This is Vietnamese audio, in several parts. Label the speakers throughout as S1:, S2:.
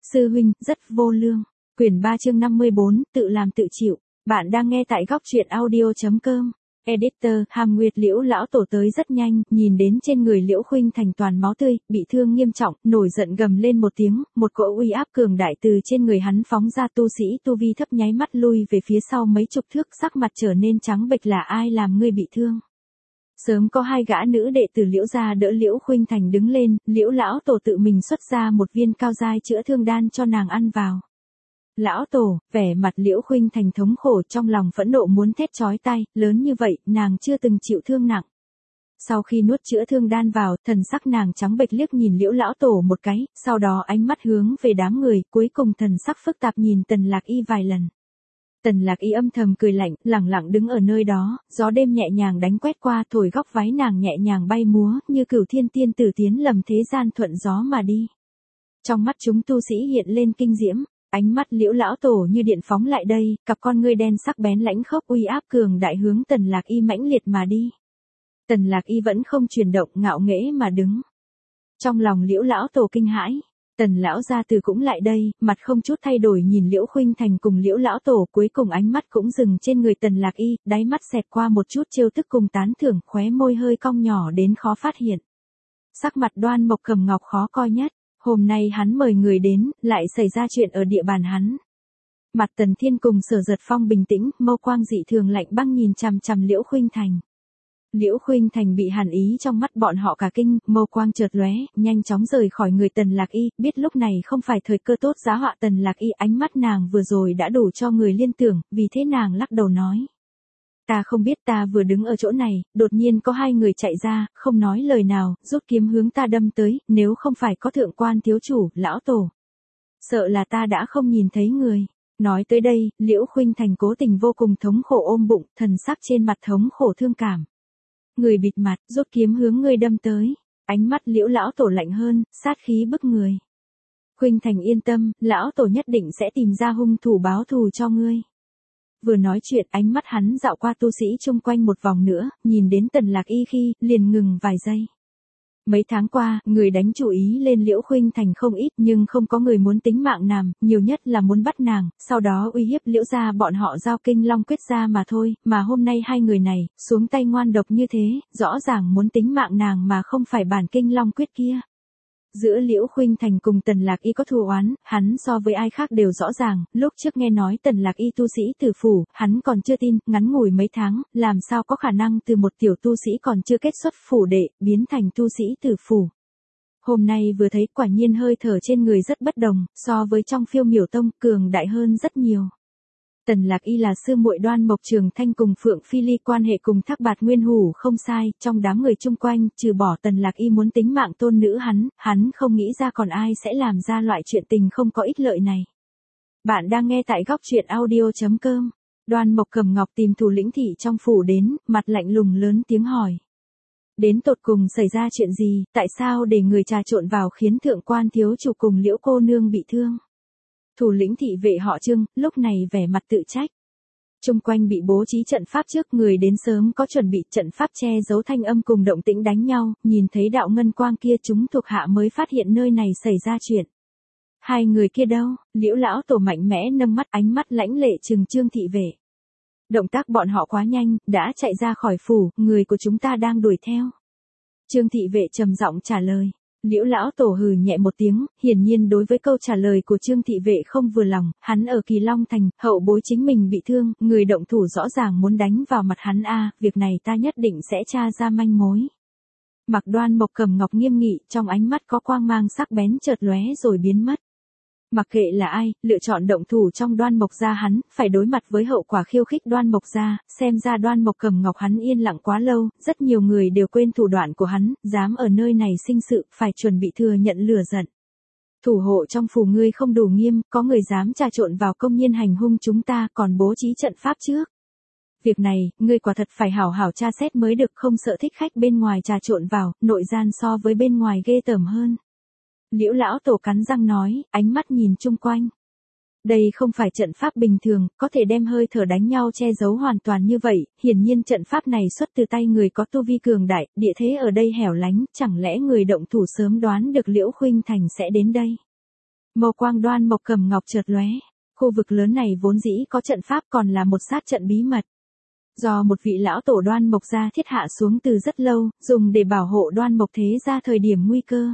S1: Sư huynh, rất vô lương. Quyển 3 chương 54, tự làm tự chịu. Bạn đang nghe tại góc truyện audio.com. Editor, Hàm Nguyệt Liễu lão tổ tới rất nhanh, nhìn đến trên người Liễu Khuynh Thành toàn máu tươi, bị thương nghiêm trọng, nổi giận gầm lên một tiếng, một cỗ uy áp cường đại từ trên người hắn phóng ra, tu sĩ tu vi thấp nháy mắt lui về phía sau mấy chục thước, sắc mặt trở nên trắng bệch. Là ai làm ngươi bị thương? Sớm có hai gã nữ đệ tử Liễu gia đỡ Liễu Khuynh Thành đứng lên, Liễu lão tổ tự mình xuất ra một viên cao giai chữa thương đan cho nàng ăn vào. Lão tổ, vẻ mặt Liễu Khuynh Thành thống khổ, trong lòng phẫn nộ muốn thét chói tai, lớn như vậy, nàng chưa từng chịu thương nặng. Sau khi nuốt chữa thương đan vào, thần sắc nàng trắng bệch liếc nhìn Liễu lão tổ một cái, sau đó ánh mắt hướng về đám người, cuối cùng thần sắc phức tạp nhìn Tần Lạc Y vài lần. Tần Lạc Y âm thầm cười lạnh, lẳng lặng đứng ở nơi đó, gió đêm nhẹ nhàng đánh quét qua, thổi góc váy nàng nhẹ nhàng bay múa, như cửu thiên tiên tử tiến lầm thế gian thuận gió mà đi. Trong mắt chúng tu sĩ hiện lên kinh diễm, ánh mắt Liễu lão tổ như điện phóng lại đây, cặp con ngươi đen sắc bén lãnh khốc uy áp cường đại hướng Tần Lạc Y mãnh liệt mà đi. Tần Lạc Y vẫn không chuyển động, ngạo nghễ mà đứng. Trong lòng Liễu lão tổ kinh hãi. Tần lão gia tử cũng lại đây, mặt không chút thay đổi nhìn Liễu Khuynh Thành cùng Liễu lão tổ, cuối cùng ánh mắt cũng dừng trên người Tần Lạc Y, đáy mắt xẹt qua một chút trêu tức cùng tán thưởng, khóe môi hơi cong nhỏ đến khó phát hiện. Sắc mặt Đoan Mộc Cầm Ngọc khó coi nhất, hôm nay hắn mời người đến, lại xảy ra chuyện ở địa bàn hắn. Mặt Tần Thiên cùng Sở Giật Phong bình tĩnh, mâu quang dị thường lạnh băng nhìn chằm chằm Liễu Khuynh Thành. Liễu Khuynh Thành bị hàn ý trong mắt bọn họ cả kinh, mâu quang chợt lóe, nhanh chóng rời khỏi người Tần Lạc Y, biết lúc này không phải thời cơ tốt giá họa Tần Lạc Y, ánh mắt nàng vừa rồi đã đủ cho người liên tưởng, vì thế nàng lắc đầu nói. Ta không biết, ta vừa đứng ở chỗ này, đột nhiên có hai người chạy ra, không nói lời nào, rút kiếm hướng ta đâm tới, nếu không phải có thượng quan thiếu chủ, lão tổ. Sợ là ta đã không nhìn thấy người. Nói tới đây, Liễu Khuynh Thành cố tình vô cùng thống khổ ôm bụng, thần sắc trên mặt thống khổ thương cảm. Người bịt mặt, rút kiếm hướng ngươi đâm tới. Ánh mắt Liễu lão tổ lạnh hơn, sát khí bức người. Khuynh Thành yên tâm, lão tổ nhất định sẽ tìm ra hung thủ báo thù cho ngươi. Vừa nói chuyện, ánh mắt hắn dạo qua tu sĩ chung quanh một vòng nữa, nhìn đến Tần Lạc Y khi, liền ngừng vài giây. Mấy tháng qua, người đánh chủ ý lên Liễu Khuynh Thành không ít, nhưng không có người muốn tính mạng nàng, nhiều nhất là muốn bắt nàng, sau đó uy hiếp Liễu gia bọn họ giao Kinh Long Quyết ra mà thôi, mà hôm nay hai người này, xuống tay ngoan độc như thế, rõ ràng muốn tính mạng nàng mà không phải bản Kinh Long Quyết kia. Giữa Liễu Khuynh Thành cùng Tần Lạc Y có thù oán, hắn so với ai khác đều rõ ràng, lúc trước nghe nói Tần Lạc Y tu sĩ tử phủ, hắn còn chưa tin, ngắn ngủi mấy tháng, làm sao có khả năng từ một tiểu tu sĩ còn chưa kết xuất phủ đệ, biến thành tu sĩ tử phủ. Hôm nay vừa thấy quả nhiên hơi thở trên người rất bất đồng, so với trong Phiêu Miểu Tông, cường đại hơn rất nhiều. Tần Lạc Y là sư muội Đoan Mộc Trường Thanh cùng Phượng Phi Ly, quan hệ cùng Thác Bạt Nguyên Hủ không sai, trong đám người chung quanh, trừ bỏ Tần Lạc Y muốn tính mạng tôn nữ hắn không nghĩ ra còn ai sẽ làm ra loại chuyện tình không có ích lợi này. Bạn đang nghe tại góc truyện audio.com. Đoan Mộc Cầm Ngọc tìm thủ lĩnh thị trong phủ đến, mặt lạnh lùng lớn tiếng hỏi. Đến tột cùng xảy ra chuyện gì, tại sao để người trà trộn vào khiến thượng quan thiếu chủ cùng Liễu cô nương bị thương? Thủ lĩnh thị vệ họ Trương, lúc này vẻ mặt tự trách. Chung quanh bị bố trí trận pháp trước, người đến sớm có chuẩn bị, trận pháp che giấu thanh âm cùng động tĩnh đánh nhau, nhìn thấy đạo ngân quang kia chúng thuộc hạ mới phát hiện nơi này xảy ra chuyện. Hai người kia đâu? Liễu lão tổ mạnh mẽ nâng mắt, ánh mắt lãnh lệ trừng Trương thị vệ. Động tác bọn họ quá nhanh, đã chạy ra khỏi phủ, người của chúng ta đang đuổi theo. Trương thị vệ trầm giọng trả lời. Liễu lão tổ hừ nhẹ một tiếng, hiển nhiên đối với câu trả lời của Trương thị vệ không vừa lòng, hắn ở Kỳ Long Thành, hậu bối chính mình bị thương, người động thủ rõ ràng muốn đánh vào mặt hắn việc này ta nhất định sẽ tra ra manh mối. Mặc Đoan Mộc Cầm Ngọc nghiêm nghị, trong ánh mắt có quang mang sắc bén chợt lóe rồi biến mất. Mặc kệ là ai, lựa chọn động thủ trong Đoan Mộc gia hắn, phải đối mặt với hậu quả khiêu khích Đoan Mộc gia, xem ra Đoan Mộc Cầm Ngọc hắn yên lặng quá lâu, rất nhiều người đều quên thủ đoạn của hắn, dám ở nơi này sinh sự, phải chuẩn bị thừa nhận lửa giận. Thủ hộ trong phủ ngươi không đủ nghiêm, có người dám trà trộn vào công nhiên hành hung chúng ta, còn bố trí trận pháp trước. Việc này, ngươi quả thật phải hảo hảo tra xét mới được, không sợ thích khách bên ngoài trà trộn vào, nội gian so với bên ngoài ghê tởm hơn. Liễu lão tổ cắn răng nói, ánh mắt nhìn chung quanh. Đây không phải trận pháp bình thường, có thể đem hơi thở đánh nhau che giấu hoàn toàn như vậy, hiển nhiên trận pháp này xuất từ tay người có tu vi cường đại, địa thế ở đây hẻo lánh, chẳng lẽ người động thủ sớm đoán được Liễu Khuynh Thành sẽ đến đây. Mâu quang Đoan Mộc Cầm Ngọc chợt lóe. Khu vực lớn này vốn dĩ có trận pháp còn là một sát trận bí mật. Do một vị lão tổ Đoan Mộc gia thiết hạ xuống từ rất lâu, dùng để bảo hộ Đoan Mộc thế gia thời điểm nguy cơ.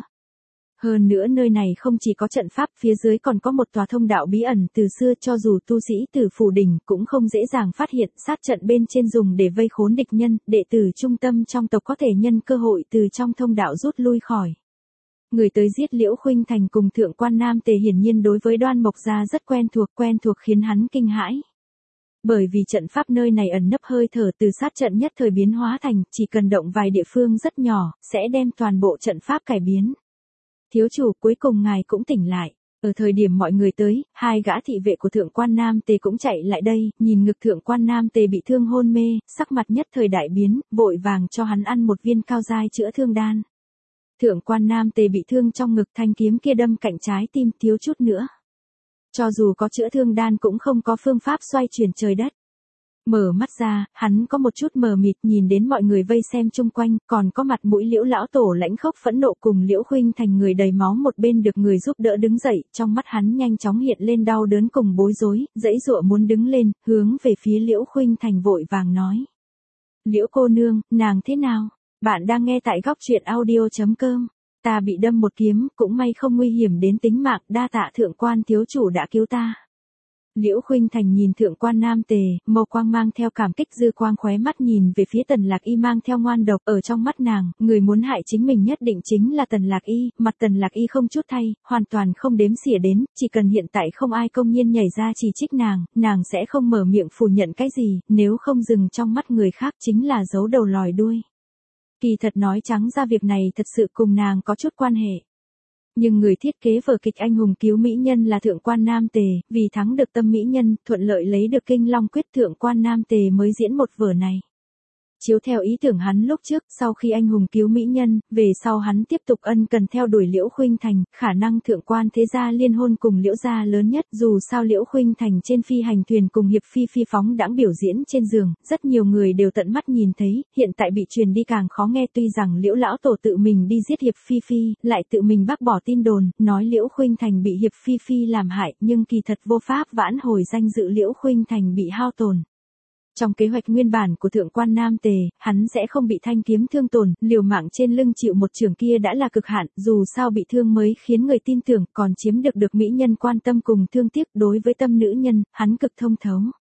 S1: Hơn nữa nơi này không chỉ có trận pháp, phía dưới còn có một tòa thông đạo bí ẩn từ xưa, cho dù tu sĩ từ phủ đỉnh cũng không dễ dàng phát hiện. Sát trận bên trên dùng để vây khốn địch nhân, đệ tử trung tâm trong tộc có thể nhân cơ hội từ trong thông đạo rút lui khỏi. Người tới giết Liễu Khuynh Thành cùng Thượng Quan Nam Tề hiển nhiên đối với Đoan Mộc gia rất quen thuộc khiến hắn kinh hãi. Bởi vì trận pháp nơi này ẩn nấp hơi thở từ sát trận nhất thời biến hóa thành, chỉ cần động vài địa phương rất nhỏ, sẽ đem toàn bộ trận pháp cải biến. Thiếu chủ, cuối cùng ngài cũng tỉnh lại. Ở thời điểm mọi người tới, hai gã thị vệ của Thượng Quan Nam Tề cũng chạy lại đây, nhìn ngực Thượng Quan Nam Tề bị thương hôn mê, sắc mặt nhất thời đại biến, vội vàng cho hắn ăn một viên cao giai chữa thương đan. Thượng Quan Nam Tề bị thương trong ngực, thanh kiếm kia đâm cạnh trái tim, thiếu chút nữa. Cho dù có chữa thương đan cũng không có phương pháp xoay chuyển trời đất. Mở mắt ra, hắn có một chút mờ mịt nhìn đến mọi người vây xem chung quanh, còn có mặt mũi Liễu lão tổ lãnh khốc phẫn nộ cùng Liễu Khuynh Thành người đầy máu một bên được người giúp đỡ đứng dậy, trong mắt hắn nhanh chóng hiện lên đau đớn cùng bối rối, giãy giụa muốn đứng lên, hướng về phía Liễu Khuynh Thành vội vàng nói. Liễu cô nương, nàng thế nào? Bạn đang nghe tại góc truyện audio.com. Ta bị đâm một kiếm, cũng may không nguy hiểm đến tính mạng, đa tạ Thượng Quan thiếu chủ đã cứu ta. Liễu Khuynh Thành nhìn Thượng Quan Nam Tề, mâu quang mang theo cảm kích, dư quang khóe mắt nhìn về phía Tần Lạc Y mang theo ngoan độc, ở trong mắt nàng, người muốn hại chính mình nhất định chính là Tần Lạc Y, mặt Tần Lạc Y không chút thay, hoàn toàn không đếm xỉa đến, chỉ cần hiện tại không ai công nhiên nhảy ra chỉ trích nàng sẽ không mở miệng phủ nhận cái gì, nếu không dừng trong mắt người khác chính là giấu đầu lòi đuôi. Kỳ thật nói trắng ra việc này thật sự cùng nàng có chút quan hệ. Nhưng người thiết kế vở kịch anh hùng cứu mỹ nhân là Thượng Quan Nam Tề, vì thắng được tâm mỹ nhân, thuận lợi lấy được Kinh Long Quyết, Thượng Quan Nam Tề mới diễn một vở này. Chiếu theo ý tưởng hắn lúc trước, sau khi anh hùng cứu mỹ nhân, về sau hắn tiếp tục ân cần theo đuổi Liễu Khuynh Thành, khả năng Thượng Quan thế gia liên hôn cùng Liễu gia lớn nhất, dù sao Liễu Khuynh Thành trên phi hành thuyền cùng Hiệp Phi Phi phóng đãng biểu diễn trên giường, rất nhiều người đều tận mắt nhìn thấy, hiện tại bị truyền đi càng khó nghe, tuy rằng Liễu lão tổ tự mình đi giết Hiệp Phi Phi, lại tự mình bác bỏ tin đồn, nói Liễu Khuynh Thành bị Hiệp Phi Phi làm hại, nhưng kỳ thật vô pháp vãn hồi danh dự Liễu Khuynh Thành bị hao tổn. Trong kế hoạch nguyên bản của Thượng Quan Nam Tề, hắn sẽ không bị thanh kiếm thương tổn, liều mạng trên lưng chịu một trường kia đã là cực hạn, dù sao bị thương mới khiến người tin tưởng, còn chiếm được mỹ nhân quan tâm cùng thương tiếc, đối với tâm nữ nhân, hắn cực thông thấu.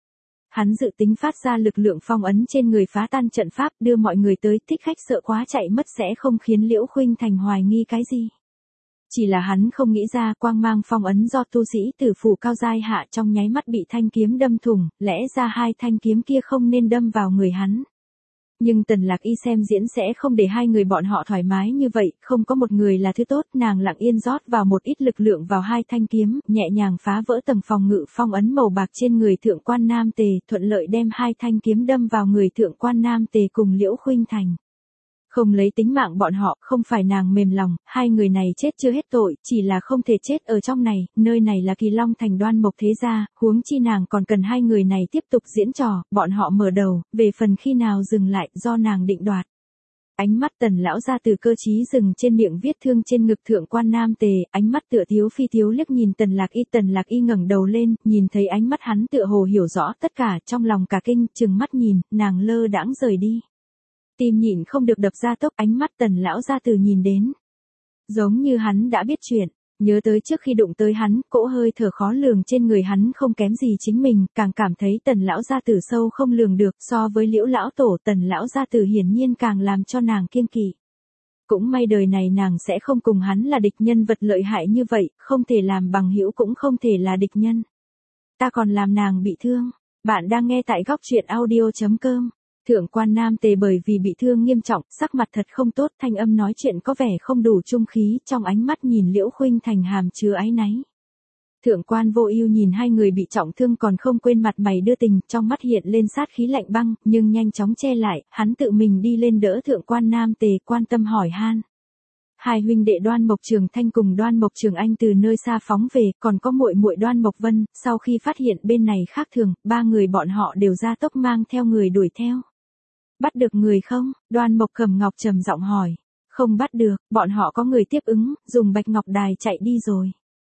S1: Hắn dự tính phát ra lực lượng phong ấn trên người phá tan trận pháp, đưa mọi người tới, thích khách sợ quá chạy mất sẽ không khiến Liễu Khuynh Thành hoài nghi cái gì. Chỉ là hắn không nghĩ ra quang mang phong ấn do tu sĩ tử phủ cao giai hạ trong nháy mắt bị thanh kiếm đâm thủng, lẽ ra hai thanh kiếm kia không nên đâm vào người hắn. Nhưng Tần Lạc Y xem diễn sẽ không để hai người bọn họ thoải mái như vậy, không có một người là thứ tốt, nàng lặng yên rót vào một ít lực lượng vào hai thanh kiếm, nhẹ nhàng phá vỡ tầng phòng ngự phong ấn màu bạc trên người Thượng Quan Nam Tề, thuận lợi đem hai thanh kiếm đâm vào người Thượng Quan Nam Tề cùng Liễu Khuynh Thành. Không lấy tính mạng bọn họ, không phải nàng mềm lòng, hai người này chết chưa hết tội, chỉ là không thể chết ở trong này, nơi này là Kỳ Long Thành Đoan Mộc thế gia, huống chi nàng còn cần hai người này tiếp tục diễn trò, bọn họ mở đầu, về phần khi nào dừng lại, do nàng định đoạt. Ánh mắt Tần lão gia từ cơ trí dừng trên miệng vết thương trên ngực Thượng Quan Nam Tề, ánh mắt tựa thiếu phi thiếu liếc nhìn Tần Lạc Y ngẩng đầu lên, nhìn thấy ánh mắt hắn tựa hồ hiểu rõ tất cả, trong lòng cả kinh, trừng mắt nhìn, nàng lơ đãng rời đi. Tim nhịn không được đập ra tốc, ánh mắt Tần lão gia từ nhìn đến. Giống như hắn đã biết chuyện, nhớ tới trước khi đụng tới hắn, cỗ hơi thở khó lường trên người hắn không kém gì chính mình, càng cảm thấy Tần lão gia tử sâu không lường được, so với Liễu lão tổ, Tần lão gia tử hiển nhiên càng làm cho nàng kiêng kỵ. Cũng may đời này nàng sẽ không cùng hắn là địch nhân vật lợi hại như vậy, không thể làm bằng hữu cũng không thể là địch nhân. Ta còn làm nàng bị thương. Bạn đang nghe tại góc truyện audio.com. Thượng Quan Nam Tề bởi vì bị thương nghiêm trọng, sắc mặt thật không tốt, thanh âm nói chuyện có vẻ không đủ trung khí, trong ánh mắt nhìn Liễu Khuynh Thành hàm chứa áy náy. Thượng Quan Vô Ưu nhìn hai người bị trọng thương còn không quên mặt mày đưa tình, trong mắt hiện lên sát khí lạnh băng, nhưng nhanh chóng che lại, hắn tự mình đi lên đỡ Thượng Quan Nam Tề, quan tâm hỏi han. Hai huynh đệ Đoan Mộc Trường Thanh cùng Đoan Mộc Trường Anh từ nơi xa phóng về, còn có muội muội Đoan Mộc Vân, sau khi phát hiện bên này khác thường, ba người bọn họ đều ra tốc mang theo người đuổi theo. Bắt được người không? Đoan Mộc Cẩm Ngọc trầm giọng hỏi. Không bắt được, bọn họ có người tiếp ứng, dùng Bạch Ngọc Đài chạy đi rồi.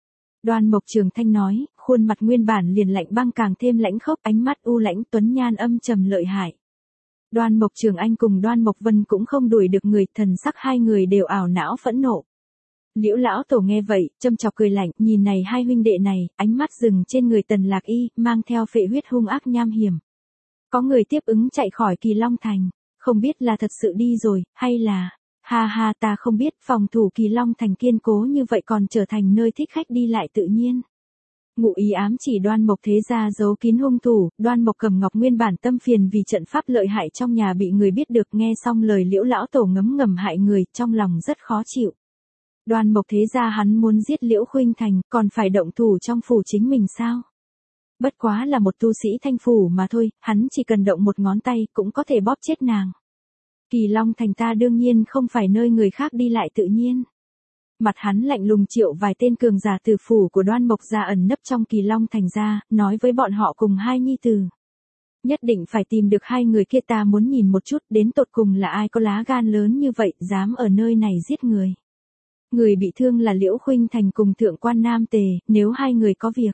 S1: Đoan Mộc Trường Thanh nói, khuôn mặt nguyên bản liền lạnh băng càng thêm lãnh khốc, ánh mắt u lãnh tuấn nhan âm trầm lợi hại. Đoan Mộc Trường Anh cùng Đoan Mộc Vân cũng không đuổi được người, thần sắc hai người đều ảo não phẫn nộ. Liễu lão tổ nghe vậy, châm chọc cười lạnh, nhìn này hai huynh đệ này, ánh mắt dừng trên người Tần Lạc Y, mang theo phệ huyết hung ác nham hiểm. Có người tiếp ứng chạy khỏi Kỳ Long Thành, không biết là thật sự đi rồi, hay là, ha ha ta không biết, phòng thủ Kỳ Long Thành kiên cố như vậy còn trở thành nơi thích khách đi lại tự nhiên. Ngụ ý ám chỉ Đoan Mộc thế gia giấu kín hung thủ, Đoan Mộc Cầm Ngọc nguyên bản tâm phiền vì trận pháp lợi hại trong nhà bị người biết được, nghe xong lời Liễu lão tổ ngấm ngầm hại người, trong lòng rất khó chịu. Đoan Mộc thế gia hắn muốn giết Liễu Khuynh Thành, còn phải động thủ trong phủ chính mình sao? Bất quá là một tu sĩ thanh phủ mà thôi, hắn chỉ cần động một ngón tay cũng có thể bóp chết nàng. Kỳ Long Thành ta đương nhiên không phải nơi người khác đi lại tự nhiên. Mặt hắn lạnh lùng triệu vài tên cường giả từ phủ của Đoan Mộc gia ẩn nấp trong Kỳ Long Thành ra, nói với bọn họ cùng hai nhi tử. Nhất định phải tìm được hai người kia, ta muốn nhìn một chút đến tột cùng là ai có lá gan lớn như vậy, dám ở nơi này giết người. Người bị thương là Liễu Khuynh Thành cùng Thượng Quan Nam Tề, nếu hai người có việc.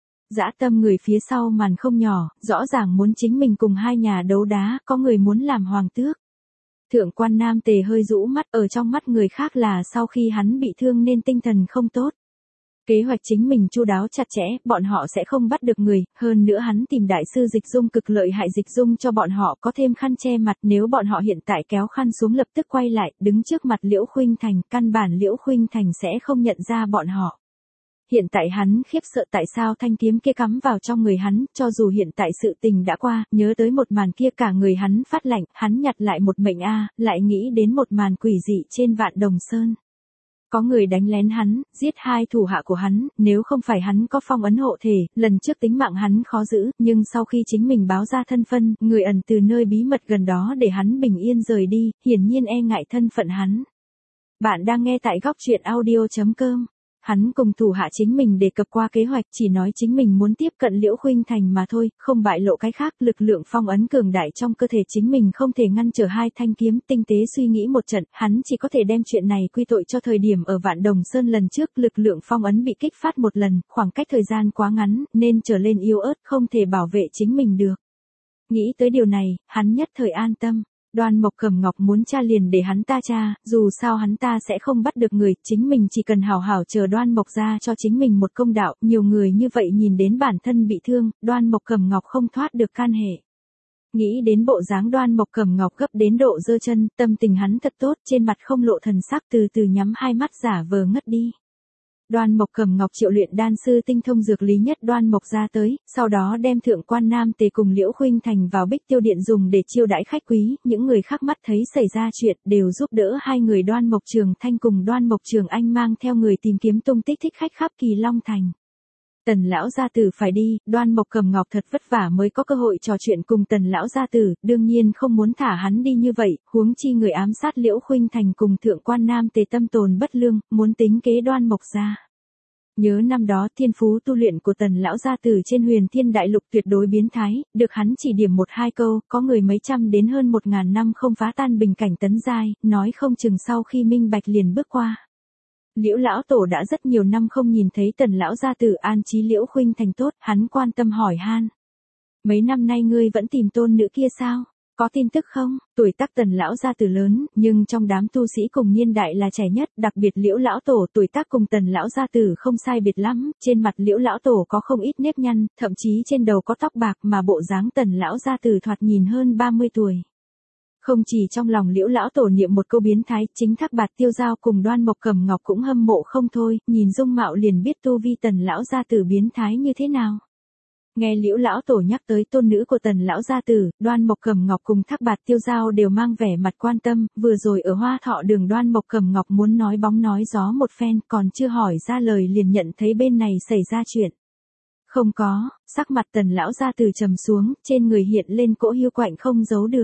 S1: Dã tâm người phía sau màn không nhỏ, rõ ràng muốn chính mình cùng hai nhà đấu đá, có người muốn làm hoàng tước. Thượng Quan Nam Tề hơi rũ mắt, ở trong mắt người khác là sau khi hắn bị thương nên tinh thần không tốt. Kế hoạch chính mình chu đáo chặt chẽ, bọn họ sẽ không bắt được người, hơn nữa hắn tìm đại sư Dịch Dung cực lợi hại Dịch Dung cho bọn họ có thêm khăn che mặt, nếu bọn họ hiện tại kéo khăn xuống lập tức quay lại, đứng trước mặt Liễu Khuynh Thành, căn bản Liễu Khuynh Thành sẽ không nhận ra bọn họ. Hiện tại hắn khiếp sợ tại sao thanh kiếm kia cắm vào trong người hắn, cho dù hiện tại sự tình đã qua, nhớ tới một màn kia cả người hắn phát lạnh, hắn nhặt lại một mệnh lại nghĩ đến một màn quỷ dị trên Vạn Đồng Sơn. Có người đánh lén hắn, giết hai thủ hạ của hắn, nếu không phải hắn có phong ấn hộ thể, lần trước tính mạng hắn khó giữ, nhưng sau khi chính mình báo ra thân phân, người ẩn từ nơi bí mật gần đó để hắn bình yên rời đi, hiển nhiên e ngại thân phận hắn. Bạn đang nghe tại góc truyện audio.com. Hắn cùng thủ hạ chính mình đề cập qua kế hoạch, chỉ nói chính mình muốn tiếp cận Liễu Khuynh Thành mà thôi, không bại lộ cái khác, lực lượng phong ấn cường đại trong cơ thể chính mình không thể ngăn trở hai thanh kiếm, tinh tế suy nghĩ một trận, hắn chỉ có thể đem chuyện này quy tội cho thời điểm ở Vạn Đồng Sơn lần trước, lực lượng phong ấn bị kích phát một lần, khoảng cách thời gian quá ngắn, nên trở lên yếu ớt, không thể bảo vệ chính mình được. Nghĩ tới điều này, hắn nhất thời an tâm. Đoan Mộc Cẩm Ngọc muốn tra liền để hắn ta tra, dù sao hắn ta sẽ không bắt được người, chính mình chỉ cần hảo hảo chờ Đoan Mộc ra cho chính mình một công đạo, nhiều người như vậy nhìn đến bản thân bị thương, Đoan Mộc Cẩm Ngọc không thoát được can hệ. Nghĩ đến bộ dáng Đoan Mộc Cẩm Ngọc gấp đến độ giơ chân, tâm tình hắn thật tốt, trên mặt không lộ thần sắc, từ từ nhắm hai mắt giả vờ ngất đi. Đoan Mộc Cẩm Ngọc triệu luyện đan sư tinh thông dược lý nhất Đoan Mộc ra tới, sau đó đem Thượng Quan Nam Tề cùng Liễu Khuynh Thành vào Bích Tiêu Điện dùng để chiêu đãi khách quý, những người khác mắt thấy xảy ra chuyện đều giúp đỡ hai người Đoan Mộc Trường Thanh cùng Đoan Mộc Trường Anh mang theo người tìm kiếm tung tích thích khách khắp Kỳ Long Thành. Tần lão gia tử phải đi, Đoan Mộc Cẩm Ngọc thật vất vả mới có cơ hội trò chuyện cùng Tần lão gia tử, đương nhiên không muốn thả hắn đi như vậy, huống chi người ám sát Liễu Khuynh Thành cùng Thượng Quan Nam Tề tâm tồn bất lương, muốn tính kế Đoan Mộc gia. Nhớ năm đó thiên phú tu luyện của Tần lão gia tử trên Huyền Thiên Đại Lục tuyệt đối biến thái, được hắn chỉ điểm một hai câu, có người mấy trăm đến hơn 1000 năm không phá tan bình cảnh tấn giai, nói không chừng sau khi minh bạch liền bước qua. Liễu lão tổ đã rất nhiều năm không nhìn thấy Tần lão gia tử an trí Liễu Khuynh Thành tốt, hắn quan tâm hỏi han. Mấy năm nay ngươi vẫn tìm tôn nữ kia sao? Có tin tức không? Tuổi tác Tần lão gia tử lớn, nhưng trong đám tu sĩ cùng niên đại là trẻ nhất, đặc biệt Liễu lão tổ tuổi tác cùng Tần lão gia tử không sai biệt lắm, trên mặt Liễu lão tổ có không ít nếp nhăn, thậm chí trên đầu có tóc bạc mà bộ dáng Tần lão gia tử thoạt nhìn hơn 30 tuổi. Không chỉ trong lòng Liễu lão tổ niệm một câu biến thái, chính Thác Bạt Tiêu Giao cùng Đoan Mộc Cẩm Ngọc cũng hâm mộ không thôi, nhìn dung mạo liền biết tu vi Tần lão gia tử biến thái như thế nào. Nghe Liễu lão tổ nhắc tới tôn nữ của Tần lão gia tử, Đoan Mộc Cẩm Ngọc cùng Thác Bạt Tiêu Giao đều mang vẻ mặt quan tâm, vừa rồi ở Hoa Thọ Đường Đoan Mộc Cẩm Ngọc muốn nói bóng nói gió một phen, còn chưa hỏi ra lời liền nhận thấy bên này xảy ra chuyện. Không có, sắc mặt Tần lão gia tử trầm xuống, trên người hiện lên cỗ hiu quạnh không giấu được.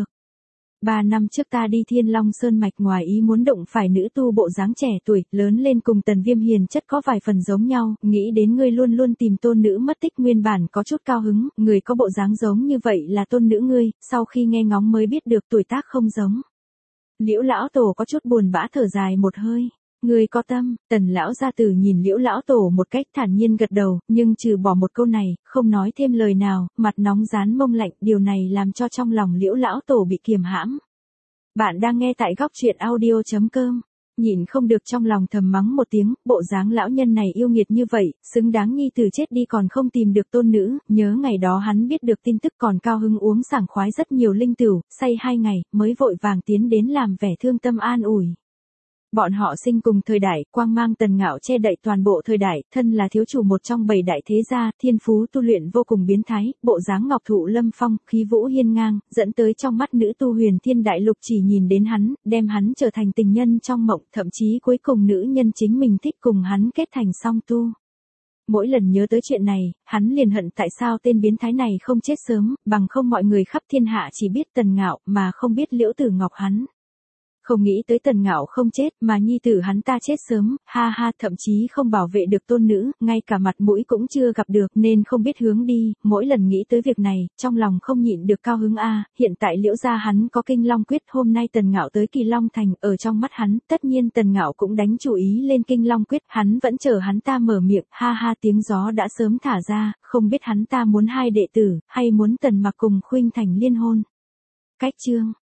S1: 3 năm trước ta đi Thiên Long Sơn Mạch ngoài ý muốn động phải nữ tu bộ dáng trẻ tuổi, lớn lên cùng Tần Viêm hiền chất có vài phần giống nhau, nghĩ đến ngươi luôn luôn tìm tôn nữ mất tích nguyên bản có chút cao hứng, người có bộ dáng giống như vậy là tôn nữ ngươi, sau khi nghe ngóng mới biết được tuổi tác không giống. Liễu lão tổ có chút buồn bã thở dài một hơi. Ngươi có tâm, Tần lão gia tử nhìn Liễu lão tổ một cách thản nhiên gật đầu, nhưng trừ bỏ một câu này, không nói thêm lời nào, mặt nóng rán mông lạnh, điều này làm cho trong lòng Liễu lão tổ bị kiềm hãm. Bạn đang nghe tại góc truyện audio.com. Nhịn không được trong lòng thầm mắng một tiếng, bộ dáng lão nhân này yêu nghiệt như vậy, xứng đáng nhi tử chết đi còn không tìm được tôn nữ, nhớ ngày đó hắn biết được tin tức còn cao hứng uống sảng khoái rất nhiều linh tửu, say 2 ngày, mới vội vàng tiến đến làm vẻ thương tâm an ủi. Bọn họ sinh cùng thời đại, quang mang Tần Ngạo che đậy toàn bộ thời đại, thân là thiếu chủ một trong 7 đại thế gia, thiên phú tu luyện vô cùng biến thái, bộ dáng ngọc thụ lâm phong, khí vũ hiên ngang, dẫn tới trong mắt nữ tu huyền thiên đại lục chỉ nhìn đến hắn, đem hắn trở thành tình nhân trong mộng, thậm chí cuối cùng nữ nhân chính mình thích cùng hắn kết thành song tu. Mỗi lần nhớ tới chuyện này, hắn liền hận tại sao tên biến thái này không chết sớm, bằng không mọi người khắp thiên hạ chỉ biết Tần Ngạo mà không biết Liễu Tử Ngọc hắn. Không nghĩ tới Tần Ngạo không chết mà nhi tử hắn ta chết sớm, ha ha, thậm chí không bảo vệ được tôn nữ, ngay cả mặt mũi cũng chưa gặp được nên không biết hướng đi, mỗi lần nghĩ tới việc này, trong lòng không nhịn được cao hứng hiện tại Liễu gia hắn có Kinh Long Quyết, hôm nay Tần Ngạo tới Kỳ Long Thành, ở trong mắt hắn, tất nhiên Tần Ngạo cũng đánh chú ý lên Kinh Long Quyết, hắn vẫn chờ hắn ta mở miệng, ha ha, tiếng gió đã sớm thả ra, không biết hắn ta muốn hai đệ tử, hay muốn Tần Mặc cùng Khuynh Thành liên hôn. Cách chương